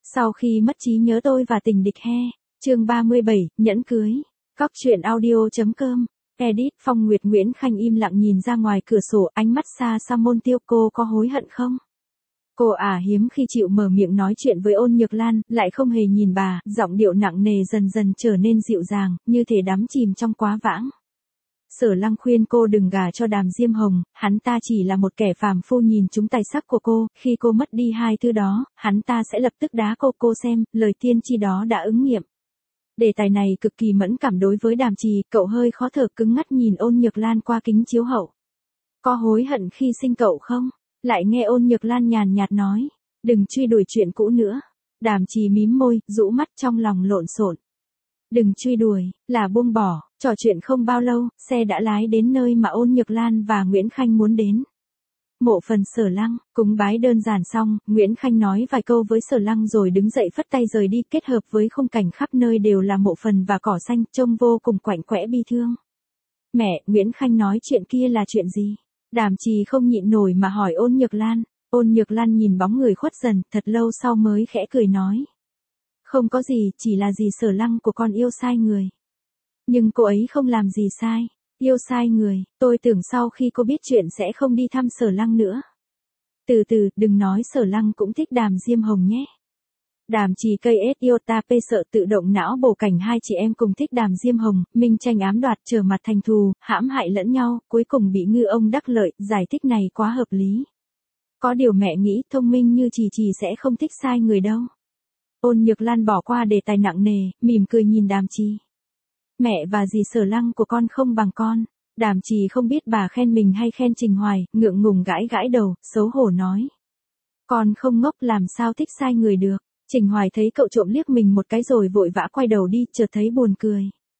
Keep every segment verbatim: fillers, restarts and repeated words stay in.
Sau khi mất trí nhớ tôi và tình địch he. Chương ba mươi bảy, nhẫn cưới. Cóc truyện audio.com. Edit. Phong Nguyệt Nguyễn Khanh im lặng nhìn ra ngoài cửa sổ, ánh mắt xa xa Môn Tiêu. Cô có hối hận không? Cô ả hiếm khi chịu mở miệng nói chuyện với Ôn Nhược Lan, lại không hề nhìn bà, giọng điệu nặng nề dần dần trở nên dịu dàng, như thể đắm chìm trong quá vãng. Sở Lăng khuyên cô đừng gả cho Đàm Diêm Hồng, hắn ta chỉ là một kẻ phàm phu nhìn trúng tài sắc của cô, khi cô mất đi hai thứ đó, hắn ta sẽ lập tức đá cô. Cô xem, lời tiên tri đó đã ứng nghiệm. Đề tài này cực kỳ mẫn cảm đối với Đàm Trì, cậu hơi khó thở cứng ngắt nhìn Ôn Nhược Lan qua kính chiếu hậu. Có hối hận khi sinh cậu không? Lại nghe Ôn Nhược Lan nhàn nhạt nói, đừng truy đuổi chuyện cũ nữa. Đàm Trì mím môi, rũ mắt trong lòng lộn xộn. Đừng truy đuổi, là buông bỏ. Trò chuyện không bao lâu, xe đã lái đến nơi mà Ôn Nhược Lan và Nguyễn Khanh muốn đến. Mộ phần Sở Lăng, cúng bái đơn giản xong, Nguyễn Khanh nói vài câu với Sở Lăng rồi đứng dậy phất tay rời đi, kết hợp với khung cảnh khắp nơi đều là mộ phần và cỏ xanh, trông vô cùng quạnh quẽ bi thương. Mẹ, Nguyễn Khanh nói chuyện kia là chuyện gì? Đàm Trì không nhịn nổi mà hỏi Ôn Nhược Lan. Ôn Nhược Lan nhìn bóng người khuất dần, thật lâu sau mới khẽ cười nói. Không có gì, chỉ là dì Sở Lăng của con yêu sai người. Nhưng cô ấy không làm gì sai. Yêu sai người, tôi tưởng sau khi cô biết chuyện sẽ không đi thăm Sở Lăng nữa. Từ từ, đừng nói Sở Lăng cũng thích Đàm Diêm Hồng nhé. Đàm Trì cây ết yêu ta pê sợ tự động não bổ cảnh hai chị em cùng thích Đàm Diêm Hồng, minh tranh ám đoạt trở mặt thành thù, hãm hại lẫn nhau, cuối cùng bị ngư ông đắc lợi, giải thích này quá hợp lý. Có điều mẹ nghĩ thông minh như Trì Trì sẽ không thích sai người đâu. Ôn Nhược Lan bỏ qua đề tài nặng nề, mỉm cười nhìn Đàm Trì. Mẹ và dì Sở Lăng của con không bằng con. Đàm Trì không biết bà khen mình hay khen Trình Hoài, ngượng ngùng gãi gãi đầu, xấu hổ nói. Con không ngốc làm sao thích sai người được. Trình Hoài thấy cậu trộm liếc mình một cái rồi vội vã quay đầu đi, chợt thấy buồn cười.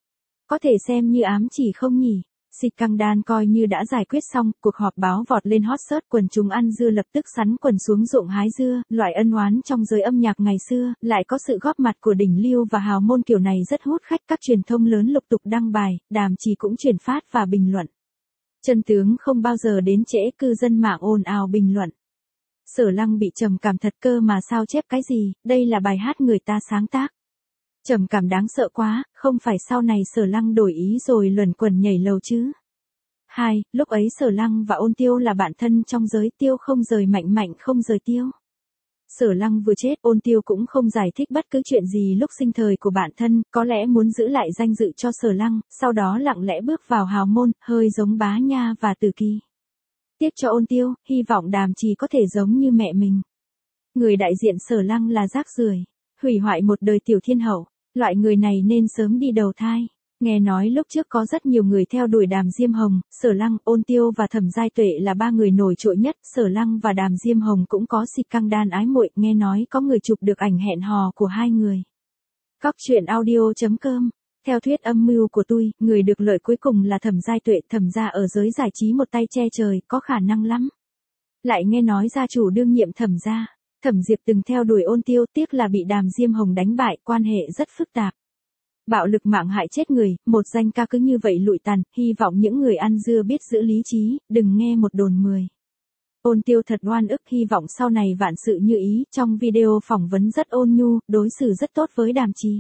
Có thể xem như ám chỉ không nhỉ? Xịt căng đan coi như đã giải quyết xong, cuộc họp báo vọt lên hot search, quần chúng ăn dưa lập tức sắn quần xuống ruộng hái dưa, loại ân oán trong giới âm nhạc ngày xưa, lại có sự góp mặt của đỉnh lưu và hào môn kiểu này rất hút khách, các truyền thông lớn lục tục đăng bài, Đàm Trì cũng truyền phát và bình luận. Chân tướng không bao giờ đến trễ, cư dân mạng ồn ào bình luận. Sở Lăng bị trầm cảm thật cơ mà sao chép cái gì, đây là bài hát người ta sáng tác. Trầm cảm đáng sợ quá, không phải sau này Sở Lăng đổi ý rồi luẩn quẩn nhảy lầu chứ. Hai, lúc ấy Sở Lăng và Ôn Tiêu là bạn thân trong giới, Tiêu không rời Mạnh, Mạnh không rời Tiêu. Sở Lăng vừa chết, Ôn Tiêu cũng không giải thích bất cứ chuyện gì lúc sinh thời của bạn thân, có lẽ muốn giữ lại danh dự cho Sở Lăng, sau đó lặng lẽ bước vào hào môn, hơi giống Bá Nha và Từ Kỳ. Tiếc cho Ôn Tiêu, hy vọng Đàm Trì có thể giống như mẹ mình. Người đại diện Sở Lăng là rác rưởi, hủy hoại một đời tiểu thiên hậu. Loại người này nên sớm đi đầu thai. Nghe nói lúc trước có rất nhiều người theo đuổi Đàm Diêm Hồng, Sở Lăng, Ôn Tiêu và Thẩm Giai Tuệ là ba người nổi trội nhất. Sở Lăng và Đàm Diêm Hồng cũng có xịt căng đan ái muội, nghe nói có người chụp được ảnh hẹn hò của hai người. Cóc truyện audio.com. Theo thuyết âm mưu của tôi, người được lợi cuối cùng là Thẩm Giai Tuệ. Thẩm gia ở giới giải trí một tay che trời, có khả năng lắm. Lại nghe nói gia chủ đương nhiệm Thẩm gia, Thẩm Diệp từng theo đuổi Ôn Tiêu, tiếc là bị Đàm Diêm Hồng đánh bại, quan hệ rất phức tạp. Bạo lực mạng hại chết người, một danh ca cứ như vậy lụi tàn, hy vọng những người ăn dưa biết giữ lý trí, đừng nghe một đồn mười. Ôn Tiêu thật oan ức, hy vọng sau này vạn sự như ý, trong video phỏng vấn rất ôn nhu, đối xử rất tốt với Đàm Trì.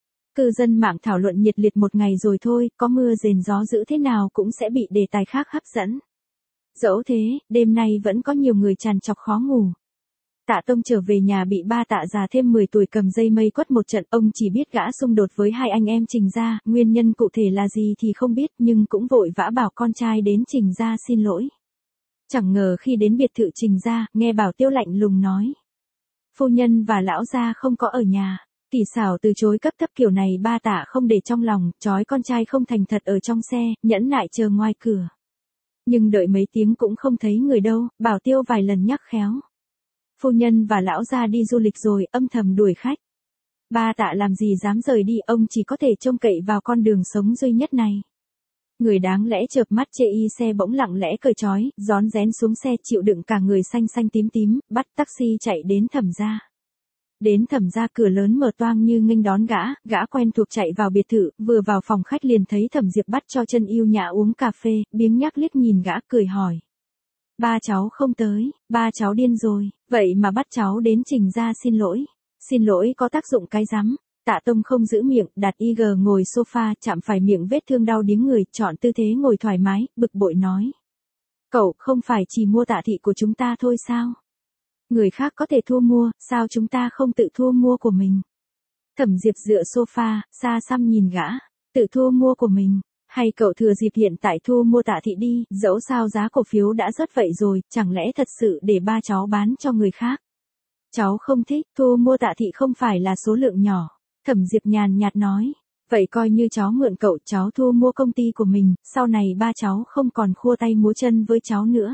Cư dân mạng thảo luận nhiệt liệt một ngày rồi thôi, có mưa rền gió dữ thế nào cũng sẽ bị đề tài khác hấp dẫn. Dẫu thế, đêm nay vẫn có nhiều người trằn trọc khó ngủ. Tạ Tông trở về nhà bị ba Tạ già thêm mười tuổi cầm dây mây quất một trận, ông chỉ biết gã xung đột với hai anh em Trình gia, nguyên nhân cụ thể là gì thì không biết, nhưng cũng vội vã bảo con trai đến Trình gia xin lỗi. Chẳng ngờ khi đến biệt thự Trình gia, nghe Bảo Tiêu lạnh lùng nói. Phu nhân và lão gia không có ở nhà. Kỳ xảo từ chối cấp thấp kiểu này ba Tạ không để trong lòng, trói con trai không thành thật ở trong xe, nhẫn nại chờ ngoài cửa. Nhưng đợi mấy tiếng cũng không thấy người đâu, Bảo Tiêu vài lần nhắc khéo. Phu nhân và lão gia đi du lịch rồi, âm thầm đuổi khách. Ba Tạ làm gì dám rời đi, ông chỉ có thể trông cậy vào con đường sống duy nhất này. Người đáng lẽ chợp mắt chê y xe bỗng lặng lẽ cởi trói, rón rén xuống xe chịu đựng cả người xanh xanh tím tím, bắt taxi chạy đến Thẩm gia. Đến Thẩm gia cửa lớn mở toang như nghênh đón gã, gã quen thuộc chạy vào biệt thự, vừa vào phòng khách liền thấy Thẩm Diệp bắt cho chân yêu nhã uống cà phê, biếng nhác liếc nhìn gã cười hỏi. Ba cháu không tới, ba cháu điên rồi, vậy mà bắt cháu đến Trình gia xin lỗi. Xin lỗi có tác dụng cái rắm. Tạ Tông không giữ miệng, đặt y gờ ngồi sofa, chạm phải miệng vết thương đau điếng người, chọn tư thế ngồi thoải mái, bực bội nói. Cậu không phải chỉ mua Tạ thị của chúng ta thôi sao? Người khác có thể thu mua, sao chúng ta không tự thu mua của mình? Thẩm Diệp dựa sofa, xa xăm nhìn gã. Tự thu mua của mình, hay cậu thừa dịp hiện tại thu mua Tạ thị đi, dẫu sao giá cổ phiếu đã rớt vậy rồi, chẳng lẽ thật sự để ba cháu bán cho người khác? Cháu không thích, thu mua Tạ thị không phải là số lượng nhỏ. Thẩm Diệp nhàn nhạt nói, vậy coi như cháu mượn cậu, cháu thu mua công ty của mình, sau này ba cháu không còn khua tay múa chân với cháu nữa.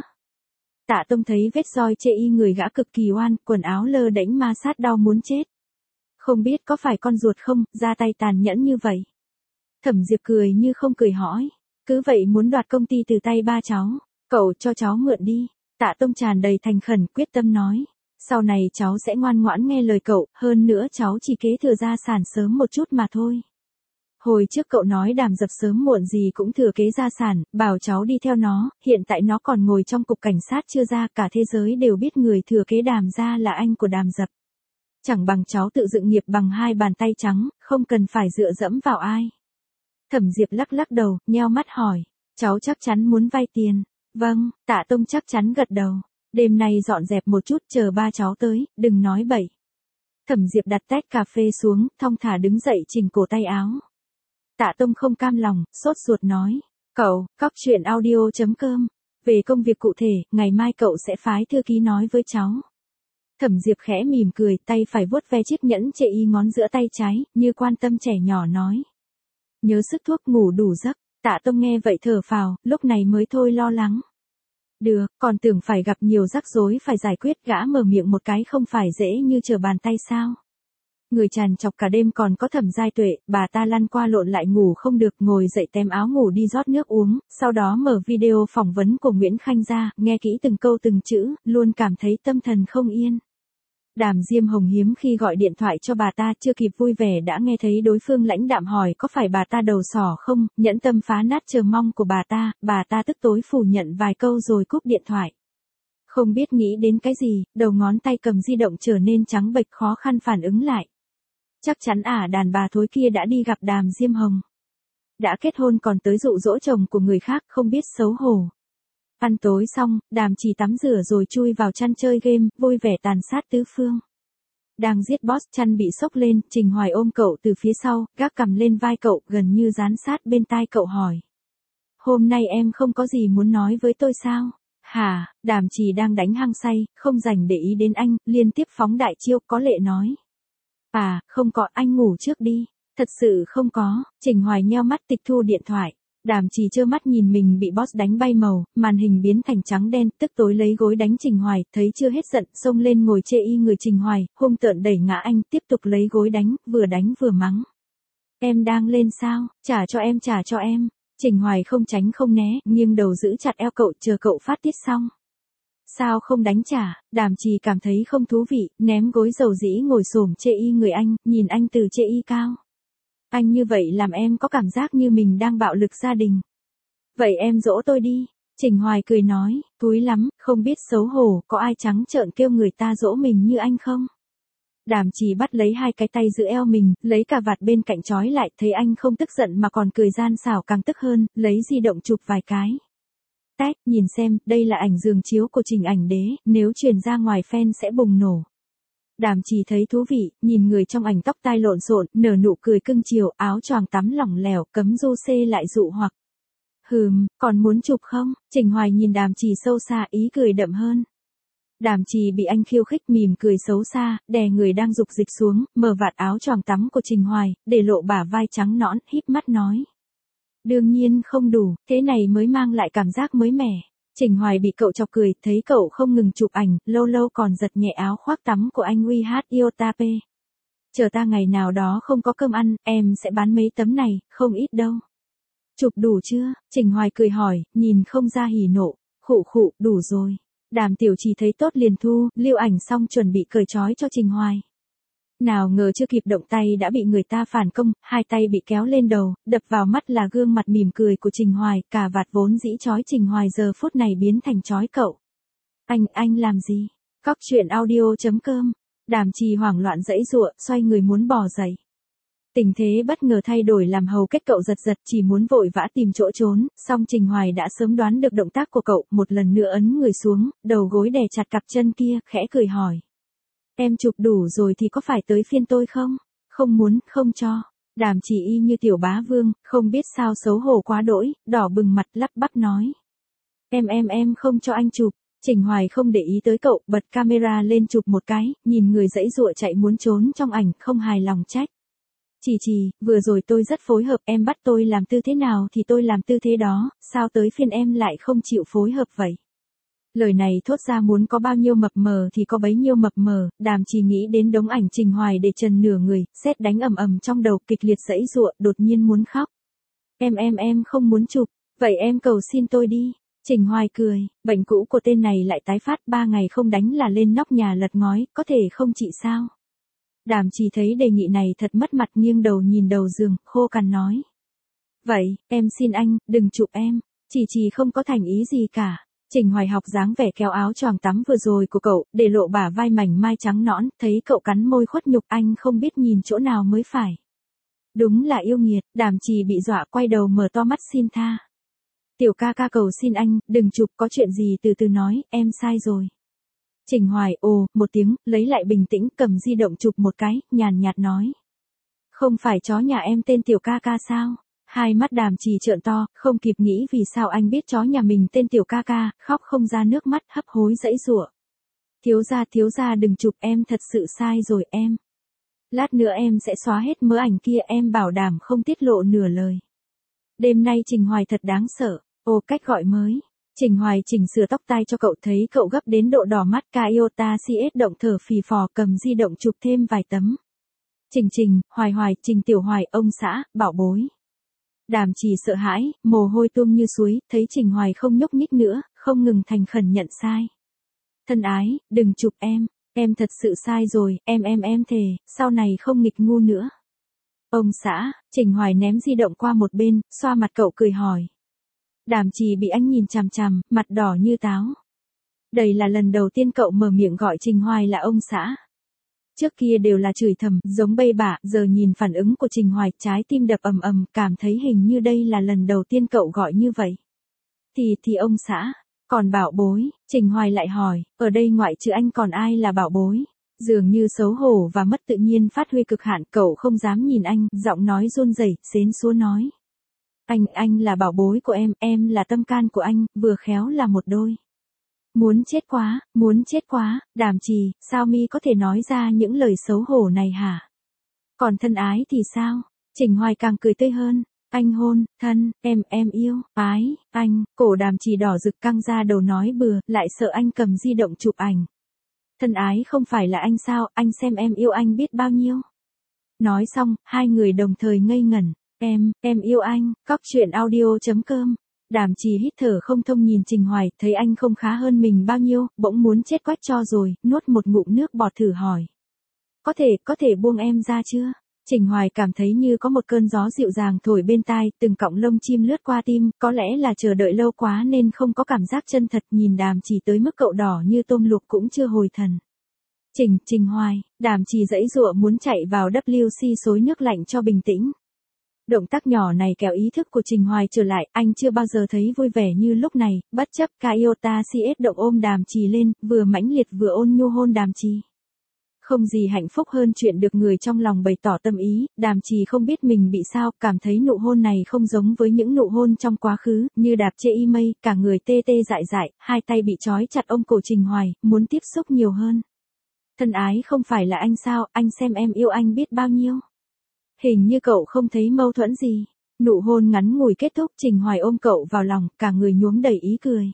Tạ Tông thấy vết roi chê y người gã cực kỳ oan, quần áo lơ đễnh ma sát đau muốn chết. Không biết có phải con ruột không, ra tay tàn nhẫn như vậy. Thẩm Diệp cười như không cười hỏi, cứ vậy muốn đoạt công ty từ tay ba cháu, cậu cho cháu mượn đi. Tạ Tông tràn đầy thành khẩn quyết tâm nói, sau này cháu sẽ ngoan ngoãn nghe lời cậu, hơn nữa cháu chỉ kế thừa gia sản sớm một chút mà thôi. Hồi trước cậu nói Đàm Dập sớm muộn gì cũng thừa kế gia sản, bảo cháu đi theo nó, hiện tại nó còn ngồi trong cục cảnh sát chưa ra, cả thế giới đều biết người thừa kế Đàm gia là anh của Đàm Dập. Chẳng bằng cháu tự dựng nghiệp bằng hai bàn tay trắng, không cần phải dựa dẫm vào ai. Thẩm Diệp lắc lắc đầu, nheo mắt hỏi, cháu chắc chắn muốn vay tiền. Vâng, Tạ Tông chắc chắn gật đầu. Đêm nay dọn dẹp một chút, chờ ba cháu tới, đừng nói bậy. Thẩm Diệp đặt tách cà phê xuống, thong thả đứng dậy chỉnh cổ tay áo. Tạ Tông không cam lòng, sốt ruột nói, cậu, cóc truyện audio chấm com, về công việc cụ thể, ngày mai cậu sẽ phái thư ký nói với cháu. Thẩm Diệp khẽ mỉm cười, tay phải vuốt ve chiếc nhẫn chê y ngón giữa tay trái, như quan tâm trẻ nhỏ nói. Nhớ sức thuốc ngủ đủ giấc. Tạ Tông nghe vậy thở phào, lúc này mới thôi lo lắng. Được, còn tưởng phải gặp nhiều rắc rối phải giải quyết, gã mở miệng một cái không phải dễ như trở bàn tay sao. Người tràn chọc cả đêm còn có Thẩm Giai Tuệ, bà ta lăn qua lộn lại ngủ không được, ngồi dậy tém áo ngủ đi rót nước uống, sau đó mở video phỏng vấn của Nguyễn Khanh ra, nghe kỹ từng câu từng chữ, luôn cảm thấy tâm thần không yên. Đàm Diêm Hồng hiếm khi gọi điện thoại cho bà ta, chưa kịp vui vẻ đã nghe thấy đối phương lãnh đạm hỏi có phải bà ta đầu sỏ không, nhẫn tâm phá nát chờ mong của bà ta, bà ta tức tối phủ nhận vài câu rồi cúp điện thoại. Không biết nghĩ đến cái gì, đầu ngón tay cầm di động trở nên trắng bệch khó khăn phản ứng lại. Chắc chắn ả đàn bà thối kia đã đi gặp Đàm Diêm Hồng. Đã kết hôn còn tới dụ dỗ chồng của người khác, không biết xấu hổ. Ăn tối xong, Đàm Chỉ tắm rửa rồi chui vào chăn chơi game, vui vẻ tàn sát tứ phương. Đang giết boss, chăn bị sốc lên, Trình Hoài ôm cậu từ phía sau, gác cằm lên vai cậu, gần như dán sát bên tai cậu hỏi. Hôm nay em không có gì muốn nói với tôi sao? Hả, Đàm Chỉ đang đánh hăng say, không dành để ý đến anh, liên tiếp phóng đại chiêu, có lệ nói. À, không có, anh ngủ trước đi. Thật sự không có. Trình Hoài nheo mắt tịch thu điện thoại. Đàm Chỉ trơ mắt nhìn mình bị boss đánh bay màu, màn hình biến thành trắng đen, tức tối lấy gối đánh Trình Hoài, thấy chưa hết giận, xông lên ngồi chê y người Trình Hoài, hung tợn đẩy ngã anh, tiếp tục lấy gối đánh, vừa đánh vừa mắng. Em đang lên sao, trả cho em trả cho em. Trình Hoài không tránh không né, nghiêng đầu giữ chặt eo cậu chờ cậu phát tiết xong. Sao không đánh trả, Đàm Chỉ cảm thấy không thú vị, ném gối dầu dĩ ngồi xổm chê y người anh, nhìn anh từ chê y cao. Anh như vậy làm em có cảm giác như mình đang bạo lực gia đình. Vậy em dỗ tôi đi. Trình Hoài cười nói, thúi lắm, không biết xấu hổ, có ai trắng trợn kêu người ta dỗ mình như anh không? Đàm Chỉ bắt lấy hai cái tay giữ eo mình, lấy cà vạt bên cạnh trói lại, thấy anh không tức giận mà còn cười gian xảo càng tức hơn, lấy di động chụp vài cái. Tách, nhìn xem, đây là ảnh giường chiếu của Trình Ảnh Đế, nếu truyền ra ngoài fan sẽ bùng nổ. Đàm Chỉ thấy thú vị, nhìn người trong ảnh tóc tai lộn xộn, nở nụ cười cưng chiều, áo choàng tắm lỏng lẻo, cấm du xê lại dụ hoặc. Hừm, còn muốn chụp không? Trình Hoài nhìn Đàm Chỉ sâu xa, ý cười đậm hơn. Đàm Chỉ bị anh khiêu khích mỉm cười xấu xa, đè người đang dục dịch xuống, mở vạt áo choàng tắm của Trình Hoài, để lộ bả vai trắng nõn, híp mắt nói. Đương nhiên không đủ, thế này mới mang lại cảm giác mới mẻ. Trình Hoài bị cậu chọc cười, thấy cậu không ngừng chụp ảnh, lâu lâu còn giật nhẹ áo khoác tắm của anh uy hát Iotape. Chờ ta ngày nào đó không có cơm ăn, em sẽ bán mấy tấm này, không ít đâu. Chụp đủ chưa? Trình Hoài cười hỏi, nhìn không ra hỉ nộ. Khụ khụ, đủ rồi. Đàm Tiểu Trì thấy tốt liền thu, lưu ảnh xong chuẩn bị cởi trói cho Trình Hoài. Nào ngờ chưa kịp động tay đã bị người ta phản công, hai tay bị kéo lên đầu, đập vào mắt là gương mặt mỉm cười của Trình Hoài, cả vạt vốn dĩ trói Trình Hoài giờ phút này biến thành trói cậu. Anh, anh làm gì? Cóc truyện audio chấm com Đàm Trì hoảng loạn giãy giụa, xoay người muốn bò dậy. Tình thế bất ngờ thay đổi làm hầu kết cậu giật giật chỉ muốn vội vã tìm chỗ trốn, song Trình Hoài đã sớm đoán được động tác của cậu, một lần nữa ấn người xuống, đầu gối đè chặt cặp chân kia, khẽ cười hỏi. Em chụp đủ rồi thì có phải tới phiên tôi không? Không muốn, không cho. Đàm Trì y như tiểu bá vương, không biết sao xấu hổ quá đỗi, đỏ bừng mặt lắp bắp nói. Em em em không cho anh chụp. Trình Hoài không để ý tới cậu, bật camera lên chụp một cái, nhìn người giãy giụa chạy muốn trốn trong ảnh, không hài lòng trách. Chỉ chỉ, vừa rồi tôi rất phối hợp, em bắt tôi làm tư thế nào thì tôi làm tư thế đó, sao tới phiên em lại không chịu phối hợp vậy? Lời này thốt ra muốn có bao nhiêu mập mờ thì có bấy nhiêu mập mờ, Đàm Trì nghĩ đến đống ảnh Trình Hoài để trần nửa người, sét đánh ầm ầm trong đầu, kịch liệt giãy giụa, đột nhiên muốn khóc. Em em em không muốn chụp, vậy em cầu xin tôi đi. Trình Hoài cười, bệnh cũ của tên này lại tái phát, ba ngày không đánh là lên nóc nhà lật ngói, có thể không chị sao? Đàm Trì thấy đề nghị này thật mất mặt, nghiêng đầu nhìn đầu giường, khô cằn nói. Vậy, em xin anh, đừng chụp em, chỉ chỉ không có thành ý gì cả. Trình Hoài học dáng vẻ kéo áo choàng tắm vừa rồi của cậu, để lộ bả vai mảnh mai trắng nõn, thấy cậu cắn môi khuất nhục, anh không biết nhìn chỗ nào mới phải. Đúng là yêu nghiệt, Đàm Trì bị dọa quay đầu mở to mắt xin tha. Tiểu ca ca cầu xin anh, đừng chụp, có chuyện gì từ từ nói, em sai rồi. Trình Hoài ồ, một tiếng, lấy lại bình tĩnh, cầm di động chụp một cái, nhàn nhạt nói. Không phải chó nhà em tên Tiểu ca ca sao? Hai mắt Đàm Trì trợn to, không kịp nghĩ vì sao anh biết chó nhà mình tên Tiểu ca ca, khóc không ra nước mắt, hấp hối giãy giụa. Thiếu gia thiếu gia đừng chụp, em thật sự sai rồi em. Lát nữa em sẽ xóa hết mớ ảnh kia, em bảo đảm không tiết lộ nửa lời. Đêm nay Trình Hoài thật đáng sợ, ô cách gọi mới. Trình Hoài chỉnh sửa tóc tai cho cậu, thấy cậu gấp đến độ đỏ mắt, Iota xê ét động thở phì phò, cầm di động chụp thêm vài tấm. Trình Trình, Hoài Hoài, Trình Tiểu Hoài, ông xã, bảo bối. Đàm Trì sợ hãi, mồ hôi tuôn như suối, thấy Trình Hoài không nhúc nhích nữa, không ngừng thành khẩn nhận sai. Thân ái, đừng chụp em, em thật sự sai rồi, em em em thề, sau này không nghịch ngu nữa. Ông xã, Trình Hoài ném di động qua một bên, xoa mặt cậu cười hỏi. Đàm Trì bị anh nhìn chằm chằm, mặt đỏ như táo. Đây là lần đầu tiên cậu mở miệng gọi Trình Hoài là ông xã. Trước kia đều là chửi thầm, giống bây bạ, giờ nhìn phản ứng của Trình Hoài, trái tim đập ầm ầm, cảm thấy hình như đây là lần đầu tiên cậu gọi như vậy. Thì thì ông xã, còn bảo bối, Trình Hoài lại hỏi, ở đây ngoại trừ anh còn ai là bảo bối? Dường như xấu hổ và mất tự nhiên phát huy cực hạn, cậu không dám nhìn anh, giọng nói run rẩy, xến xúa nói. Anh, anh là bảo bối của em, em là tâm can của anh, vừa khéo là một đôi. Muốn chết quá, muốn chết quá, Đàm Trì, sao mi có thể nói ra những lời xấu hổ này hả? Còn thân ái thì sao? Trình Hoài càng cười tươi hơn. Anh hôn, thân, em, em yêu, ái, anh, cổ Đàm Trì đỏ rực căng ra đầu nói bừa, lại sợ anh cầm di động chụp ảnh. Thân ái không phải là anh sao, anh xem em yêu anh biết bao nhiêu. Nói xong, hai người đồng thời ngây ngẩn. Em, em yêu anh, cóc truyện audio chấm com. Đàm Trì hít thở không thông nhìn Trình Hoài, thấy anh không khá hơn mình bao nhiêu, bỗng muốn chết quách cho rồi, nuốt một ngụm nước bọt thử hỏi. Có thể, có thể buông em ra chưa? Trình Hoài cảm thấy như có một cơn gió dịu dàng thổi bên tai, từng cọng lông chim lướt qua tim, có lẽ là chờ đợi lâu quá nên không có cảm giác chân thật, nhìn Đàm Trì tới mức cậu đỏ như tôm luộc cũng chưa hồi thần. Trình, Trình Hoài, Đàm Trì giãy giụa muốn chạy vào vê kép xê xối nước lạnh cho bình tĩnh. Động tác nhỏ này kéo ý thức của Trình Hoài trở lại, anh chưa bao giờ thấy vui vẻ như lúc này, bất chấp Iota xê ét động ôm Đàm Trì lên, vừa mãnh liệt vừa ôn nhu hôn Đàm Trì. Không gì hạnh phúc hơn chuyện được người trong lòng bày tỏ tâm ý, Đàm Trì không biết mình bị sao, cảm thấy nụ hôn này không giống với những nụ hôn trong quá khứ, như đạp chê y mây, cả người tê tê dại dại, hai tay bị trói chặt ôm cổ Trình Hoài, muốn tiếp xúc nhiều hơn. Thân ái không phải là anh sao, anh xem em yêu anh biết bao nhiêu. Hình như cậu không thấy mâu thuẫn gì. Nụ hôn ngắn ngủi kết thúc, Trình Hoài ôm cậu vào lòng, cả người nhuốm đầy ý cười.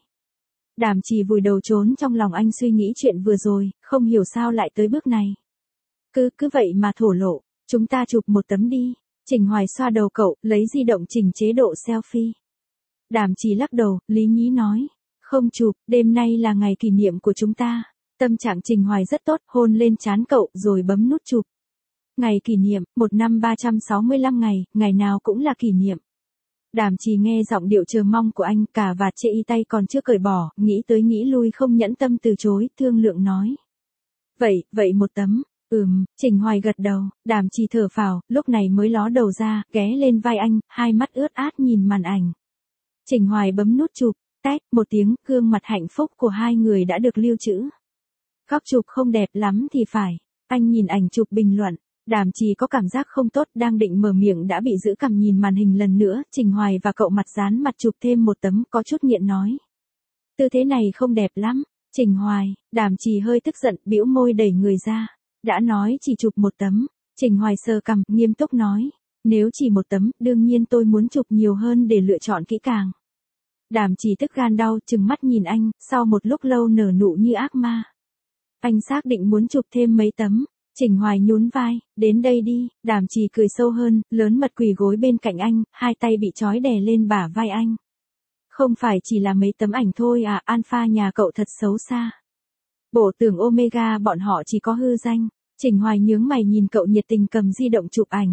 Đàm Trì vùi đầu trốn trong lòng anh suy nghĩ chuyện vừa rồi, không hiểu sao lại tới bước này. Cứ, cứ vậy mà thổ lộ, chúng ta chụp một tấm đi. Trình Hoài xoa đầu cậu, lấy di động chỉnh chế độ selfie. Đàm Trì lắc đầu, lý nhí nói. Không chụp, đêm nay là ngày kỷ niệm của chúng ta. Tâm trạng Trình Hoài rất tốt, hôn lên trán cậu, rồi bấm nút chụp. Ngày kỷ niệm, một năm ba trăm sáu mươi lăm ngày, ngày nào cũng là kỷ niệm. Đàm Trì nghe giọng điệu chờ mong của anh, cả vạt chê y tay còn chưa cởi bỏ, nghĩ tới nghĩ lui không nhẫn tâm từ chối, thương lượng nói. Vậy, vậy một tấm. Ừm, Trình Hoài gật đầu, Đàm Trì thở phào, lúc này mới ló đầu ra, ghé lên vai anh, hai mắt ướt át nhìn màn ảnh. Trình Hoài bấm nút chụp, tét, một tiếng, gương mặt hạnh phúc của hai người đã được lưu trữ. Góc chụp không đẹp lắm thì phải. Anh nhìn ảnh chụp bình luận. Đàm Trì có cảm giác không tốt, đang định mở miệng đã bị giữ cằm nhìn màn hình lần nữa. Trình Hoài và cậu mặt dán mặt chụp thêm một tấm, có chút nghiện nói. Tư thế này không đẹp lắm. Trình Hoài, Đàm Trì hơi tức giận, bĩu môi đẩy người ra. Đã nói chỉ chụp một tấm. Trình Hoài sờ cằm, nghiêm túc nói. Nếu chỉ một tấm, đương nhiên tôi muốn chụp nhiều hơn để lựa chọn kỹ càng. Đàm Trì tức gan đau, trừng mắt nhìn anh, sau một lúc lâu nở nụ như ác ma. Anh xác định muốn chụp thêm mấy tấm. Trình Hoài nhún vai, đến đây đi. Đàm Trì cười sâu hơn, lớn mật quỳ gối bên cạnh anh, hai tay bị trói đè lên bả vai anh. Không phải chỉ là mấy tấm ảnh thôi à, Alpha nhà cậu thật xấu xa. Bộ tưởng Omega bọn họ chỉ có hư danh. Trình Hoài nhướng mày nhìn cậu nhiệt tình cầm di động chụp ảnh.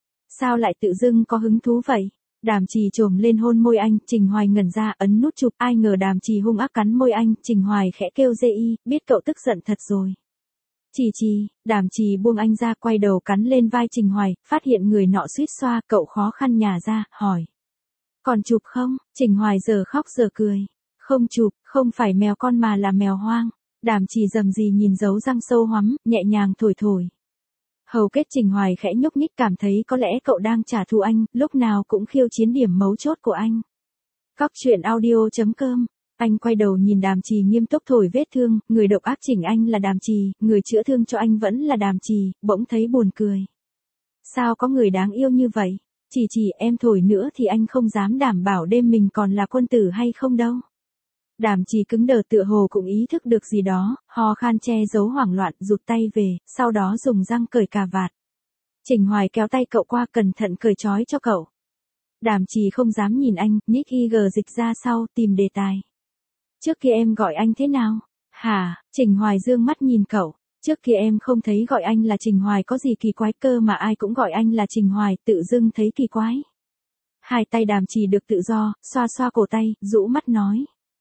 Sao lại tự dưng có hứng thú vậy? Đàm Trì chồm lên hôn môi anh, Trình Hoài ngẩn ra ấn nút chụp, ai ngờ Đàm Trì hung ác cắn môi anh, Trình Hoài khẽ kêu dê y, biết cậu tức giận thật rồi. Trì Trì, Đàm Trì buông anh ra, quay đầu cắn lên vai Trình Hoài, phát hiện người nọ suýt xoa, cậu khó khăn nhả ra, hỏi. Còn chụp không? Trình Hoài giờ khóc giờ cười. Không chụp, không phải mèo con mà là mèo hoang. Đàm Trì rầm rì nhìn dấu răng sâu hoắm, nhẹ nhàng thổi thổi. Hầu kết Trình Hoài khẽ nhúc nhích, cảm thấy có lẽ cậu đang trả thù anh, lúc nào cũng khiêu chiến điểm mấu chốt của anh. Cóc truyện audio chấm com. Anh quay đầu nhìn Đàm Trì nghiêm túc thổi vết thương, người độc ác chỉnh anh là Đàm Trì, người chữa thương cho anh vẫn là Đàm Trì, bỗng thấy buồn cười. Sao có người đáng yêu như vậy? Chỉ chỉ em thổi nữa thì anh không dám đảm bảo đêm mình còn là quân tử hay không đâu. Đàm Trì cứng đờ, tựa hồ cũng ý thức được gì đó, ho khan che giấu hoảng loạn, rụt tay về, sau đó dùng răng cởi cà vạt. Trình Hoài kéo tay cậu qua, cẩn thận cởi trói cho cậu. Đàm Trì không dám nhìn anh, nhích y gờ dịch ra sau, tìm đề tài. Trước kia em gọi anh thế nào? Hả? Trình Hoài dương mắt nhìn cậu. Trước kia em không thấy gọi anh là Trình Hoài có gì kỳ quái, cơ mà ai cũng gọi anh là Trình Hoài, tự dưng thấy kỳ quái. Hai tay Đàm Trì được tự do, xoa xoa cổ tay, rũ mắt nói.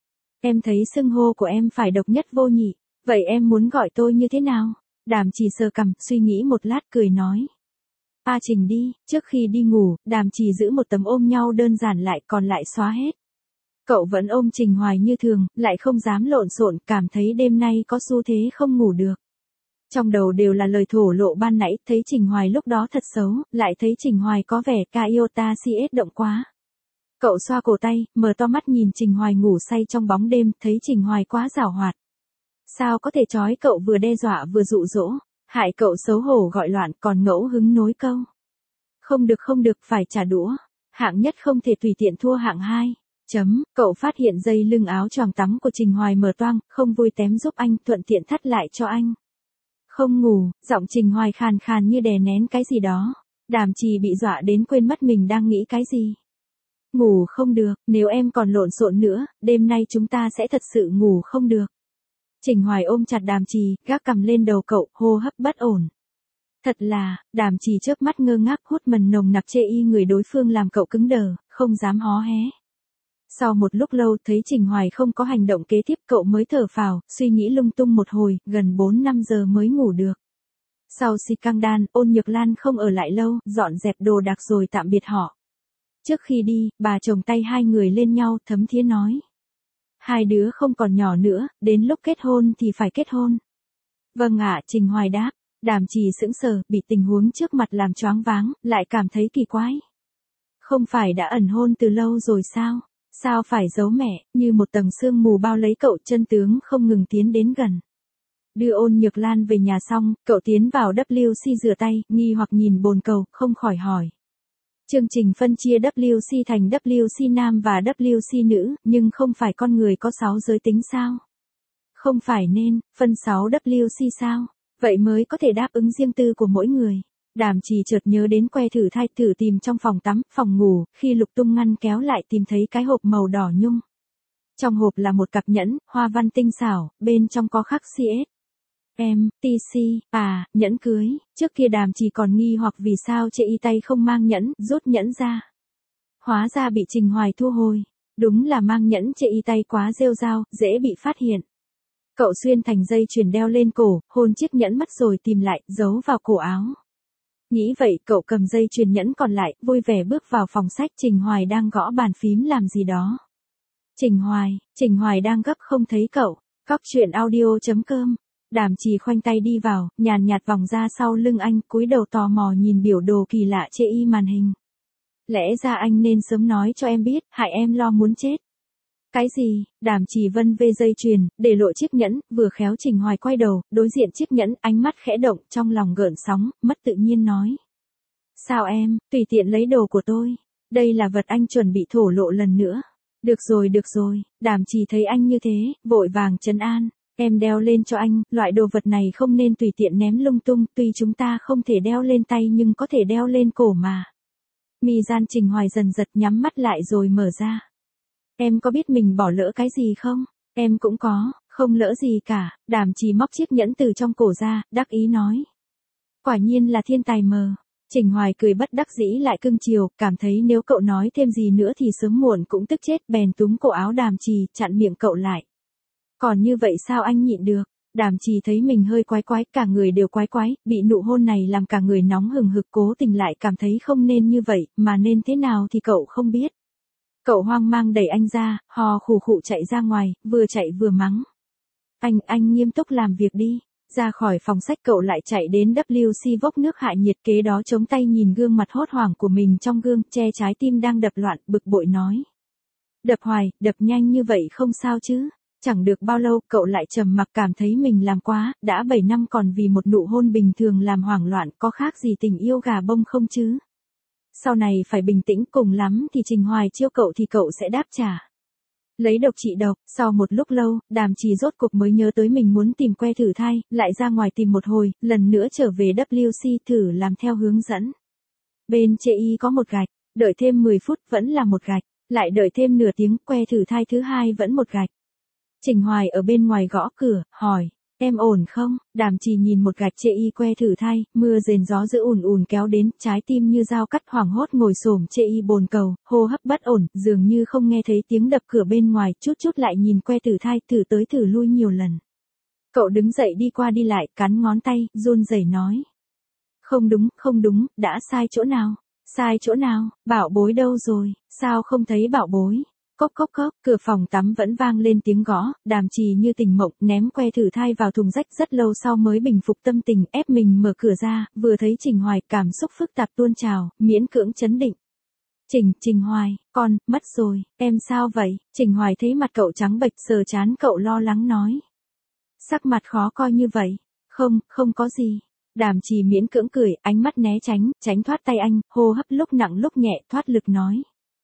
Em thấy xưng hô của em phải độc nhất vô nhị, vậy em muốn gọi tôi như thế nào? Đàm Trì sờ cằm, suy nghĩ một lát cười nói. A Trình đi. Trước khi đi ngủ, Đàm Trì giữ một tấm ôm nhau đơn giản lại, còn lại xóa hết. Cậu vẫn ôm Trình Hoài như thường, lại không dám lộn xộn, cảm thấy đêm nay có xu thế không ngủ được. Trong đầu đều là lời thổ lộ ban nãy, thấy Trình Hoài lúc đó thật xấu, lại thấy Trình Hoài có vẻ Kaiota si ết động quá. Cậu xoa cổ tay, mở to mắt nhìn Trình Hoài ngủ say trong bóng đêm, thấy Trình Hoài quá giảo hoạt. Sao có thể trói cậu, vừa đe dọa vừa dụ dỗ, hại cậu xấu hổ gọi loạn, còn ngẫu hứng nối câu. Không được không được, phải trả đũa. Hạng nhất không thể tùy tiện thua hạng hai. Chấm, cậu phát hiện dây lưng áo choàng tắm của Trình Hoài mở toang, không vui tém giúp anh, thuận tiện thắt lại cho anh. Không ngủ, giọng Trình Hoài khàn khàn như đè nén cái gì đó. Đàm Trì bị dọa đến quên mất mình đang nghĩ cái gì. Ngủ không được, nếu em còn lộn xộn nữa, đêm nay chúng ta sẽ thật sự ngủ không được. Trình Hoài ôm chặt Đàm Trì, gác cằm lên đầu cậu, hô hấp bất ổn. Thật là, Đàm Trì chớp mắt ngơ ngác, hút mần nồng nặc chê y người đối phương làm cậu cứng đờ, không dám hó hé. Sau một lúc lâu thấy Trình Hoài không có hành động kế tiếp, cậu mới thở phào, suy nghĩ lung tung một hồi, gần bốn năm giờ mới ngủ được. Sau si căng đan, Ôn Nhược Lan không ở lại lâu, dọn dẹp đồ đạc rồi tạm biệt họ. Trước khi đi, bà chồng tay hai người lên nhau, thấm thía nói. Hai đứa không còn nhỏ nữa, đến lúc kết hôn thì phải kết hôn. Vâng ạ, Trình Hoài đáp. Đàm Trì sững sờ, bị tình huống trước mặt làm choáng váng, lại cảm thấy kỳ quái. Không phải đã ẩn hôn từ lâu rồi sao? Sao phải giấu mẹ, như một tầng sương mù bao lấy cậu, chân tướng không ngừng tiến đến gần. Đưa Ôn Nhược Lan về nhà xong, cậu tiến vào W C rửa tay, nghi hoặc nhìn bồn cầu, không khỏi hỏi. Chương trình phân chia W C thành W C nam và W C nữ, nhưng không phải con người có sáu giới tính sao? Không phải nên, phân sáu W C sao? Vậy mới có thể đáp ứng riêng tư của mỗi người. Đàm Trì chợt nhớ đến que thử thai, thử tìm trong phòng tắm, phòng ngủ, khi lục tung ngăn kéo lại tìm thấy cái hộp màu đỏ nhung. Trong hộp là một cặp nhẫn, hoa văn tinh xảo, bên trong có khắc xê ét. em, tê xê, à, nhẫn cưới. Trước kia Đàm Trì còn nghi hoặc vì sao chê y tay không mang nhẫn, rút nhẫn ra. Hóa ra bị Trình Hoài thu hồi. Đúng là mang nhẫn chê y tay quá rêu rao, dễ bị phát hiện. Cậu xuyên thành dây chuyền đeo lên cổ, hôn chiếc nhẫn mất rồi tìm lại, giấu vào cổ áo. Nghĩ vậy, cậu cầm dây chuyền nhẫn còn lại, vui vẻ bước vào phòng sách. Trình Hoài đang gõ bàn phím làm gì đó. Trình Hoài, Trình Hoài đang gấp không thấy cậu. Cóc truyện audio chấm com. Đàm Trì khoanh tay đi vào, nhàn nhạt vòng ra sau lưng anh, cúi đầu tò mò nhìn biểu đồ kỳ lạ chê y màn hình. Lẽ ra anh nên sớm nói cho em biết, hại em lo muốn chết. Cái gì? Đàm Trì vân vê dây chuyền, để lộ chiếc nhẫn, vừa khéo Trình Hoài quay đầu, đối diện chiếc nhẫn, ánh mắt khẽ động, trong lòng gợn sóng, mất tự nhiên nói. Sao em, tùy tiện lấy đồ của tôi. Đây là vật anh chuẩn bị thổ lộ lần nữa. Được rồi được rồi, Đàm Trì thấy anh như thế, vội vàng trấn an. Em đeo lên cho anh, loại đồ vật này không nên tùy tiện ném lung tung, tuy chúng ta không thể đeo lên tay nhưng có thể đeo lên cổ mà. Mi gian Trình Hoài dần giật nhắm mắt lại rồi mở ra. Em có biết mình bỏ lỡ cái gì không? Em cũng có, không lỡ gì cả. Đàm Trì móc chiếc nhẫn từ trong cổ ra, đắc ý nói. Quả nhiên là thiên tài mờ. Trình Hoài cười bất đắc dĩ lại cưng chiều, cảm thấy nếu cậu nói thêm gì nữa thì sớm muộn cũng tức chết, bèn túm cổ áo Đàm Trì, chặn miệng cậu lại. Còn như vậy sao anh nhịn được? Đàm Trì thấy mình hơi quái quái, cả người đều quái quái, bị nụ hôn này làm cả người nóng hừng hực, cố tình lại cảm thấy không nên như vậy, mà nên thế nào thì cậu không biết. Cậu hoang mang đẩy anh ra, hò khủ khụ chạy ra ngoài, vừa chạy vừa mắng. Anh, anh nghiêm túc làm việc đi. Ra khỏi phòng sách cậu lại chạy đến vê kép xê vốc nước hạ nhiệt, kế đó chống tay nhìn gương mặt hốt hoảng của mình trong gương, che trái tim đang đập loạn, bực bội nói. Đập hoài, đập nhanh như vậy không sao chứ. Chẳng được bao lâu, cậu lại trầm mặc, cảm thấy mình làm quá, đã bảy năm còn vì một nụ hôn bình thường làm hoảng loạn, có khác gì tình yêu gà bông không chứ? Sau này phải bình tĩnh, cùng lắm thì Trình Hoài chiêu cậu thì cậu sẽ đáp trả. Lấy độc trị độc, sau một lúc lâu, Đàm Trì rốt cục mới nhớ tới mình muốn tìm que thử thai, lại ra ngoài tìm một hồi, lần nữa trở về vê kép xê thử làm theo hướng dẫn. Bên chê y có một gạch, đợi thêm mười phút vẫn là một gạch, lại đợi thêm nửa tiếng, que thử thai thứ hai vẫn một gạch. Trình Hoài ở bên ngoài gõ cửa, hỏi, em ổn không? Đàm Trì nhìn một gạch chê y que thử thai, mưa rền gió dữ ùn ùn kéo đến, trái tim như dao cắt, hoảng hốt ngồi xổm chê y bồn cầu, hô hấp bất ổn, dường như không nghe thấy tiếng đập cửa bên ngoài, chút chút lại nhìn que thử thai, thử tới thử lui nhiều lần. Cậu đứng dậy đi qua đi lại, cắn ngón tay, run rẩy nói. Không đúng, không đúng, đã sai chỗ nào? Sai chỗ nào? Bảo bối đâu rồi? Sao không thấy bảo bối? Cốc cốc cốc, cửa phòng tắm vẫn vang lên tiếng gõ, Đàm Trì như tỉnh mộng, ném que thử thai vào thùng rách, rất lâu sau mới bình phục tâm tình, ép mình mở cửa ra, vừa thấy Trình Hoài, cảm xúc phức tạp tuôn trào, miễn cưỡng trấn định. Trình, Trình Hoài, con, mất rồi, em sao vậy? Trình Hoài thấy mặt cậu trắng bệch, sờ trán cậu lo lắng nói. Sắc mặt khó coi như vậy. Không, không có gì. Đàm Trì miễn cưỡng cười, ánh mắt né tránh, tránh thoát tay anh, hô hấp lúc nặng lúc nhẹ, thoát lực nói.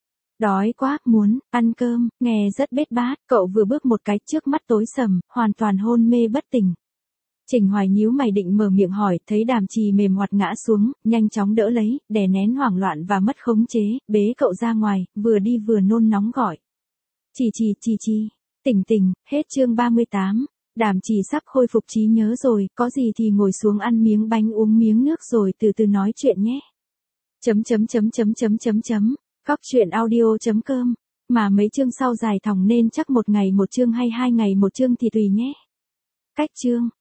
Đói quá, muốn, ăn cơm, nghe rất bết bát, cậu vừa bước một cái, trước mắt tối sầm, hoàn toàn hôn mê bất tỉnh. Trình Hoài nhíu mày định mở miệng hỏi, thấy Đàm Trì mềm hoạt ngã xuống, nhanh chóng đỡ lấy, đè nén hoảng loạn và mất khống chế, bế cậu ra ngoài, vừa đi vừa nôn nóng gọi. Trì Trì, Trì Trì, tỉnh tỉnh, hết chương ba mươi tám. Đàm Trì sắp khôi phục trí nhớ rồi, có gì thì ngồi xuống ăn miếng bánh uống miếng nước rồi từ từ nói chuyện nhé. Chấm chấm chấm chấm chấm chấm chấm. Cóc truyện audio chấm com. Mà mấy chương sau dài thòng nên chắc một ngày một chương hay hai ngày một chương thì tùy nhé. Cách chương.